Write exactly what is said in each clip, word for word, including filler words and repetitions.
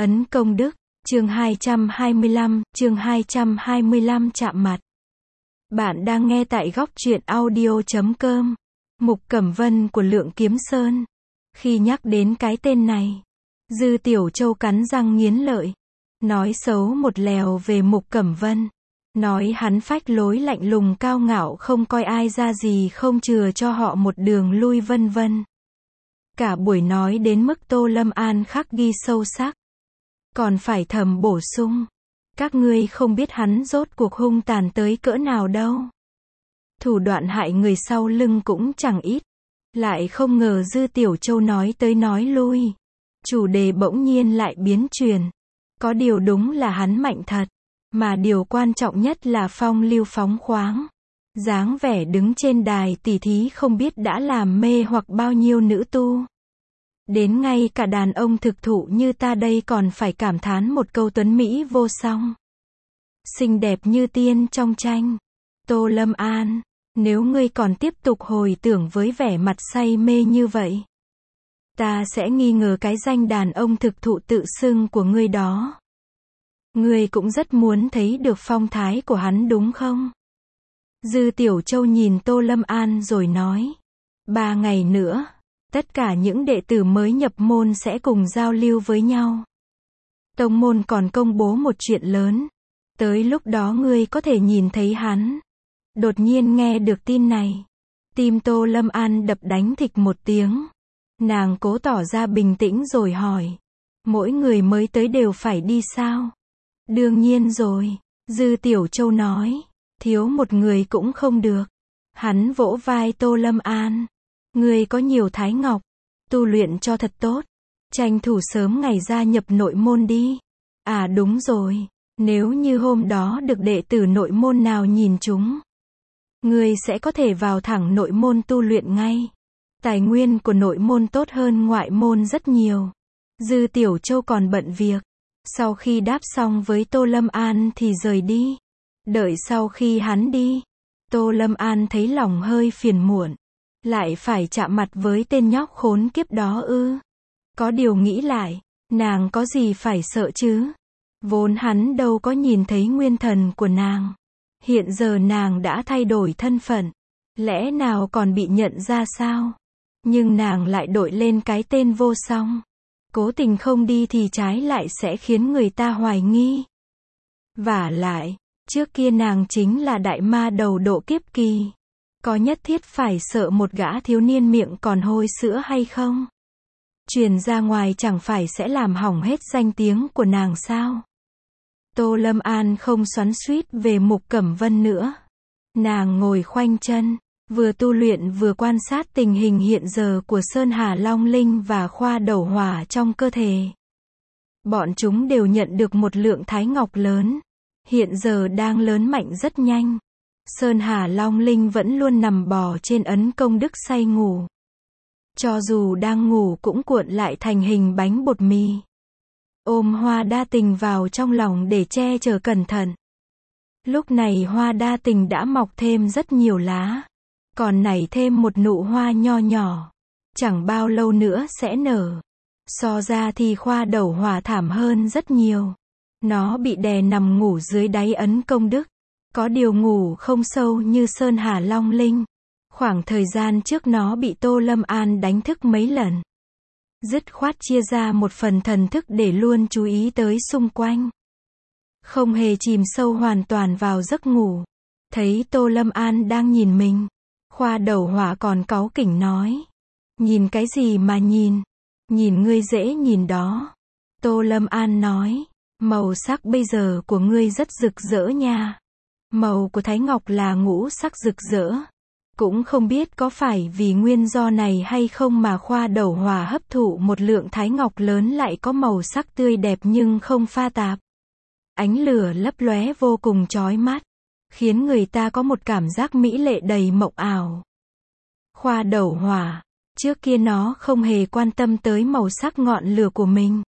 Ấn công đức, chương hai trăm hai mươi lăm, chương hai trăm hai mươi lăm chạm mặt. Bạn đang nghe tại góc truyện audio chấm com. Mục Cẩm Vân của Lượng Kiếm Sơn. Khi nhắc đến cái tên này, Dư Tiểu Châu cắn răng nghiến lợi, nói xấu một lèo về Mục Cẩm Vân, nói hắn phách lối lạnh lùng cao ngạo không coi ai ra gì, không chừa cho họ một đường lui vân vân. Cả buổi nói đến mức Tô Lâm An khắc ghi sâu sắc, còn phải thầm bổ sung, các ngươi không biết hắn rốt cuộc hung tàn tới cỡ nào đâu. Thủ đoạn hại người sau lưng cũng chẳng ít. Lại không ngờ Dư Tiểu Châu nói tới nói lui, chủ đề bỗng nhiên lại biến chuyển. Có điều đúng là hắn mạnh thật, mà điều quan trọng nhất là phong lưu phóng khoáng, dáng vẻ đứng trên đài tỉ thí không biết đã làm mê hoặc bao nhiêu nữ tu. Đến ngay cả đàn ông thực thụ như ta đây còn phải cảm thán một câu tuấn mỹ vô song, xinh đẹp như tiên trong tranh. Tô Lâm An, nếu ngươi còn tiếp tục hồi tưởng với vẻ mặt say mê như vậy, ta sẽ nghi ngờ cái danh đàn ông thực thụ tự xưng của ngươi đó. Ngươi cũng rất muốn thấy được phong thái của hắn đúng không? Dư Tiểu Châu nhìn Tô Lâm An rồi nói, ba ngày nữa, tất cả những đệ tử mới nhập môn sẽ cùng giao lưu với nhau. Tông môn còn công bố một chuyện lớn, tới lúc đó ngươi có thể nhìn thấy hắn. Đột nhiên nghe được tin này, tim Tô Lâm An đập đánh thịch một tiếng. Nàng cố tỏ ra bình tĩnh rồi hỏi, mỗi người mới tới đều phải đi sao? Đương nhiên rồi, Dư Tiểu Châu nói, thiếu một người cũng không được. Hắn vỗ vai Tô Lâm An, ngươi có nhiều thái ngọc, tu luyện cho thật tốt, tranh thủ sớm ngày gia nhập nội môn đi. À đúng rồi, nếu như hôm đó được đệ tử nội môn nào nhìn chúng, ngươi sẽ có thể vào thẳng nội môn tu luyện ngay. Tài nguyên của nội môn tốt hơn ngoại môn rất nhiều. Dư Tiểu Châu còn bận việc, sau khi đáp xong với Tô Lâm An thì rời đi. Đợi sau khi hắn đi, Tô Lâm An thấy lòng hơi phiền muộn, lại phải chạm mặt với tên nhóc khốn kiếp đó ư? Có điều nghĩ lại, nàng có gì phải sợ chứ? Vốn hắn đâu có nhìn thấy nguyên thần của nàng. Hiện giờ nàng đã thay đổi thân phận, lẽ nào còn bị nhận ra sao? Nhưng nàng lại đội lên cái tên vô song, cố tình không đi thì trái lại sẽ khiến người ta hoài nghi. Vả lại, trước kia nàng chính là đại ma đầu độ kiếp kỳ, có nhất thiết phải sợ một gã thiếu niên miệng còn hôi sữa hay không? Truyền ra ngoài chẳng phải sẽ làm hỏng hết danh tiếng của nàng sao? Tô Lâm An không xoắn xuýt về Mục Cẩm Vân nữa. Nàng ngồi khoanh chân, vừa tu luyện vừa quan sát tình hình hiện giờ của Sơn Hà Long Linh và Khoa Đầu Hỏa trong cơ thể. Bọn chúng đều nhận được một lượng thái ngọc lớn, hiện giờ đang lớn mạnh rất nhanh. Sơn Hà Long Linh vẫn luôn nằm bò trên ấn công đức say ngủ. Cho dù đang ngủ cũng cuộn lại thành hình bánh bột mì, ôm Hoa Đa Tình vào trong lòng để che chở cẩn thận. Lúc này Hoa Đa Tình đã mọc thêm rất nhiều lá, còn nảy thêm một nụ hoa nho nhỏ, chẳng bao lâu nữa sẽ nở. So ra thì Khoa Đầu Hỏa thảm hơn rất nhiều. Nó bị đè nằm ngủ dưới đáy ấn công đức, có điều ngủ không sâu như Sơn Hà Long Linh. Khoảng thời gian trước nó bị Tô Lâm An đánh thức mấy lần, dứt khoát chia ra một phần thần thức để luôn chú ý tới xung quanh, không hề chìm sâu hoàn toàn vào giấc ngủ. Thấy Tô Lâm An đang nhìn mình, Khoa Đầu Hỏa còn cáu kỉnh nói, nhìn cái gì mà nhìn, nhìn ngươi dễ nhìn đó. Tô Lâm An nói, màu sắc bây giờ của ngươi rất rực rỡ nha. Màu của thái ngọc là ngũ sắc rực rỡ. Cũng không biết có phải vì nguyên do này hay không mà Khoa Đầu Hỏa hấp thụ một lượng thái ngọc lớn lại có màu sắc tươi đẹp nhưng không pha tạp. Ánh lửa lấp lóe vô cùng chói mắt, khiến người ta có một cảm giác mỹ lệ đầy mộng ảo. Khoa Đầu Hỏa, trước kia nó không hề quan tâm tới màu sắc ngọn lửa của mình.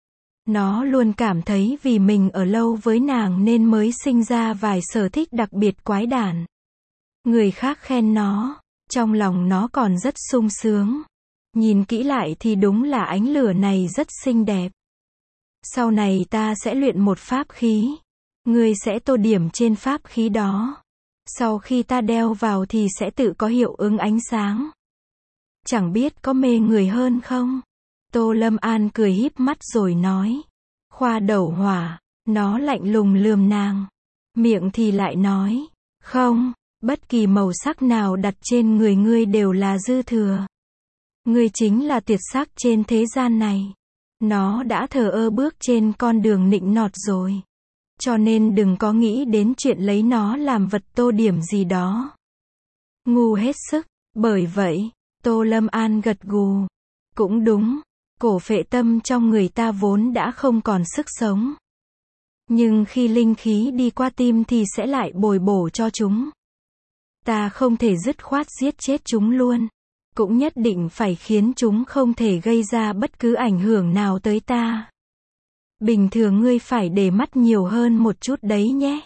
Nó luôn cảm thấy vì mình ở lâu với nàng nên mới sinh ra vài sở thích đặc biệt quái đản. Người khác khen nó, trong lòng nó còn rất sung sướng. Nhìn kỹ lại thì đúng là ánh lửa này rất xinh đẹp. Sau này ta sẽ luyện một pháp khí. Ngươi sẽ tô điểm trên pháp khí đó. Sau khi ta đeo vào thì sẽ tự có hiệu ứng ánh sáng. Chẳng biết có mê người hơn không? Tô Lâm An cười híp mắt rồi nói. Khoa Đẩu Hỏa, nó lạnh lùng lườm nàng. Miệng thì lại nói. Không, bất kỳ màu sắc nào đặt trên người ngươi đều là dư thừa. Ngươi chính là tuyệt sắc trên thế gian này. Nó đã thờ ơ bước trên con đường nịnh nọt rồi. Cho nên đừng có nghĩ đến chuyện lấy nó làm vật tô điểm gì đó. Ngu hết sức. Bởi vậy, Tô Lâm An gật gù. Cũng đúng, cổ phệ tâm trong người ta vốn đã không còn sức sống. Nhưng khi linh khí đi qua tim thì sẽ lại bồi bổ cho chúng. Ta không thể dứt khoát giết chết chúng luôn. Cũng nhất định phải khiến chúng không thể gây ra bất cứ ảnh hưởng nào tới ta. Bình thường ngươi phải để mắt nhiều hơn một chút đấy nhé.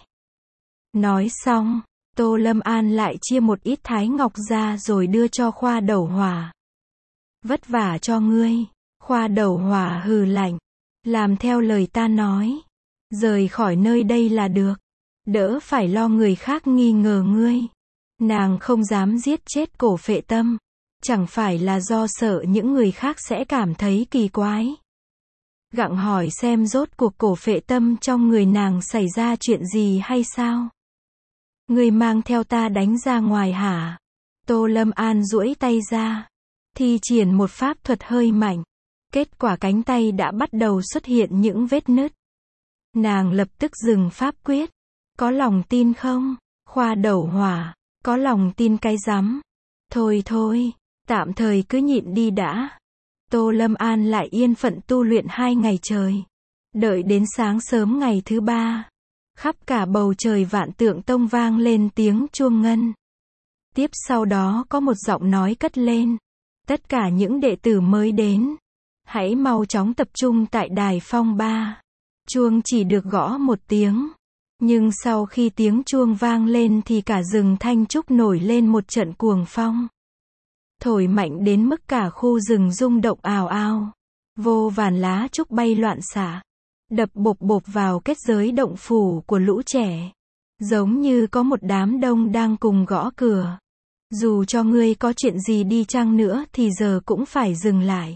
Nói xong, Tô Lâm An lại chia một ít thái ngọc ra rồi đưa cho Khoa Đẩu Hỏa. Vất vả cho ngươi. Khoa Đẩu Hỏa hừ lạnh. Làm theo lời ta nói. Rời khỏi nơi đây là được. Đỡ phải lo người khác nghi ngờ ngươi. Nàng không dám giết chết cổ phệ tâm. Chẳng phải là do sợ những người khác sẽ cảm thấy kỳ quái. Gặng hỏi xem rốt cuộc cổ phệ tâm trong người nàng xảy ra chuyện gì hay sao? Ngươi mang theo ta đánh ra ngoài hả? Tô Lâm An duỗi tay ra. Thi triển một pháp thuật hơi mạnh. Kết quả cánh tay đã bắt đầu xuất hiện những vết nứt. Nàng lập tức dừng pháp quyết. Có lòng tin không? Khoa Đẩu Hỏa. Có lòng tin cái rắm. Thôi thôi, tạm thời cứ nhịn đi đã. Tô Lâm An lại yên phận tu luyện hai ngày trời. Đợi đến sáng sớm ngày thứ ba. Khắp cả bầu trời Vạn Tượng Tông vang lên tiếng chuông ngân. Tiếp sau đó có một giọng nói cất lên. Tất cả những đệ tử mới đến. Hãy mau chóng tập trung tại đài phong ba. Chuông chỉ được gõ một tiếng. Nhưng sau khi tiếng chuông vang lên thì cả rừng Thanh Trúc nổi lên một trận cuồng phong. Thổi mạnh đến mức cả khu rừng rung động ào ào. Vô vàn lá trúc bay loạn xạ. Đập bộp bộp vào kết giới động phủ của lũ trẻ. Giống như có một đám đông đang cùng gõ cửa. Dù cho ngươi có chuyện gì đi chăng nữa thì giờ cũng phải dừng lại.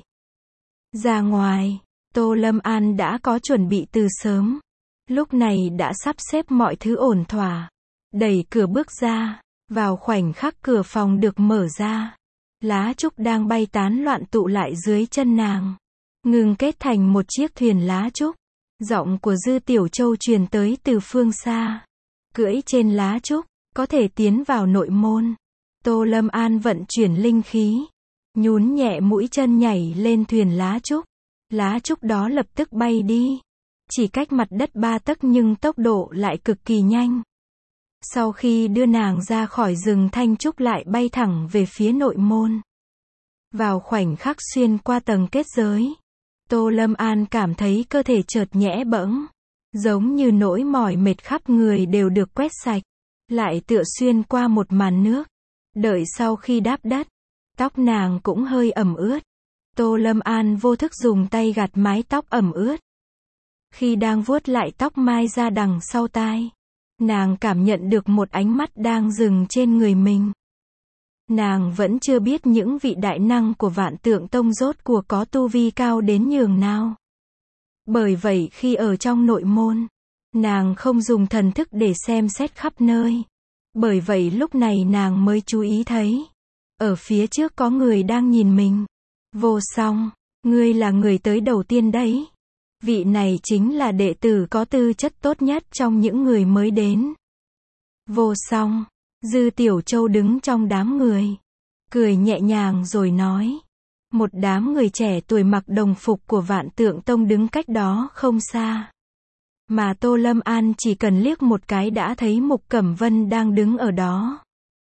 Ra ngoài, Tô Lâm An đã có chuẩn bị từ sớm. Lúc này đã sắp xếp mọi thứ ổn thỏa. Đẩy cửa bước ra. Vào khoảnh khắc cửa phòng được mở ra. Lá trúc đang bay tán loạn tụ lại dưới chân nàng. Ngừng kết thành một chiếc thuyền lá trúc. Giọng của Dư Tiểu Châu truyền tới từ phương xa. Cưỡi trên lá trúc, có thể tiến vào nội môn. Tô Lâm An vận chuyển linh khí. Nhún nhẹ mũi chân nhảy lên thuyền lá trúc. Lá trúc đó lập tức bay đi. Chỉ cách mặt đất ba tấc nhưng tốc độ lại cực kỳ nhanh. Sau khi đưa nàng ra khỏi rừng Thanh Trúc lại bay thẳng về phía nội môn. Vào khoảnh khắc xuyên qua tầng kết giới. Tô Lâm An cảm thấy cơ thể chợt nhẽ bẫng. Giống như nỗi mỏi mệt khắp người đều được quét sạch. Lại tựa xuyên qua một màn nước. Đợi sau khi đáp đất. Tóc nàng cũng hơi ẩm ướt. Tô Lâm An vô thức dùng tay gạt mái tóc ẩm ướt. Khi đang vuốt lại tóc mai ra đằng sau tai. Nàng cảm nhận được một ánh mắt đang dừng trên người mình. Nàng vẫn chưa biết những vị đại năng của Vạn Tượng Tông rốt cuộc có tu vi cao đến nhường nào. Bởi vậy khi ở trong nội môn, nàng không dùng thần thức để xem xét khắp nơi. Bởi vậy lúc này nàng mới chú ý thấy. Ở phía trước có người đang nhìn mình. Vô Song, ngươi là người tới đầu tiên đấy. Vị này chính là đệ tử có tư chất tốt nhất trong những người mới đến. Vô Song, Dư Tiểu Châu đứng trong đám người. Cười nhẹ nhàng rồi nói. Một đám người trẻ tuổi mặc đồng phục của Vạn Tượng Tông đứng cách đó không xa. Mà Tô Lâm An chỉ cần liếc một cái đã thấy Mục Cẩm Vân đang đứng ở đó.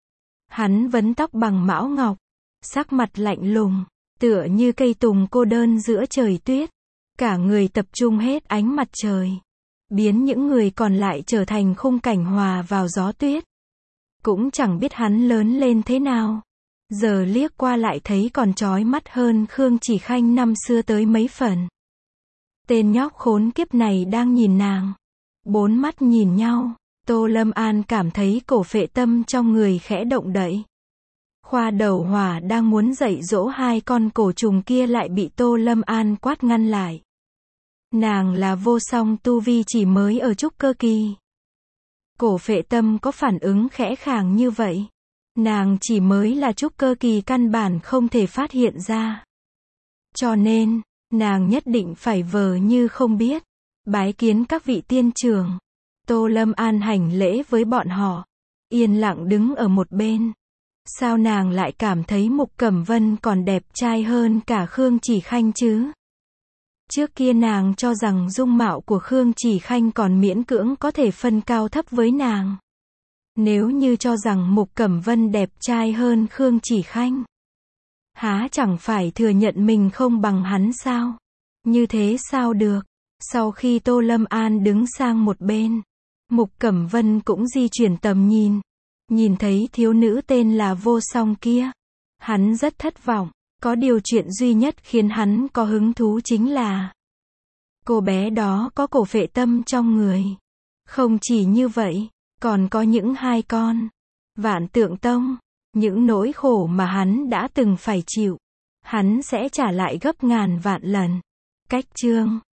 Hắn vấn tóc bằng mão ngọc. Sắc mặt lạnh lùng. Tựa như cây tùng cô đơn giữa trời tuyết. Cả người tập trung hết ánh mặt trời. Biến những người còn lại trở thành khung cảnh hòa vào gió tuyết. Cũng chẳng biết hắn lớn lên thế nào. Giờ liếc qua lại thấy còn chói mắt hơn Khương Chỉ Khanh năm xưa tới mấy phần. Tên nhóc khốn kiếp này đang nhìn nàng. Bốn mắt nhìn nhau, Tô Lâm An cảm thấy cổ phệ tâm trong người khẽ động đậy. Khoa Đầu Hỏa đang muốn dạy dỗ hai con cổ trùng kia lại bị Tô Lâm An quát ngăn lại. Nàng là vô song tu vi chỉ mới ở trúc cơ kỳ. Cổ phệ tâm có phản ứng khẽ khàng như vậy. Nàng chỉ mới là trúc cơ kỳ căn bản không thể phát hiện ra. Cho nên, nàng nhất định phải vờ như không biết. Bái kiến các vị tiên trưởng. Tô Lâm An hành lễ với bọn họ. Yên lặng đứng ở một bên. Sao nàng lại cảm thấy Mục Cẩm Vân còn đẹp trai hơn cả Khương Chỉ Khanh chứ? Trước kia nàng cho rằng dung mạo của Khương Chỉ Khanh còn miễn cưỡng có thể phân cao thấp với nàng. Nếu như cho rằng Mục Cẩm Vân đẹp trai hơn Khương Chỉ Khanh, há chẳng phải thừa nhận mình không bằng hắn sao? Như thế sao được? Sau khi Tô Lâm An đứng sang một bên, Mục Cẩm Vân cũng di chuyển tầm nhìn. Nhìn thấy thiếu nữ tên là Vô Song kia, hắn rất thất vọng. Có điều chuyện duy nhất khiến hắn có hứng thú chính là cô bé đó có cổ phệ tâm trong người. Không chỉ như vậy, còn có những hai con Vạn Tượng Tông. Những nỗi khổ mà hắn đã từng phải chịu, hắn sẽ trả lại gấp ngàn vạn lần. Cách chương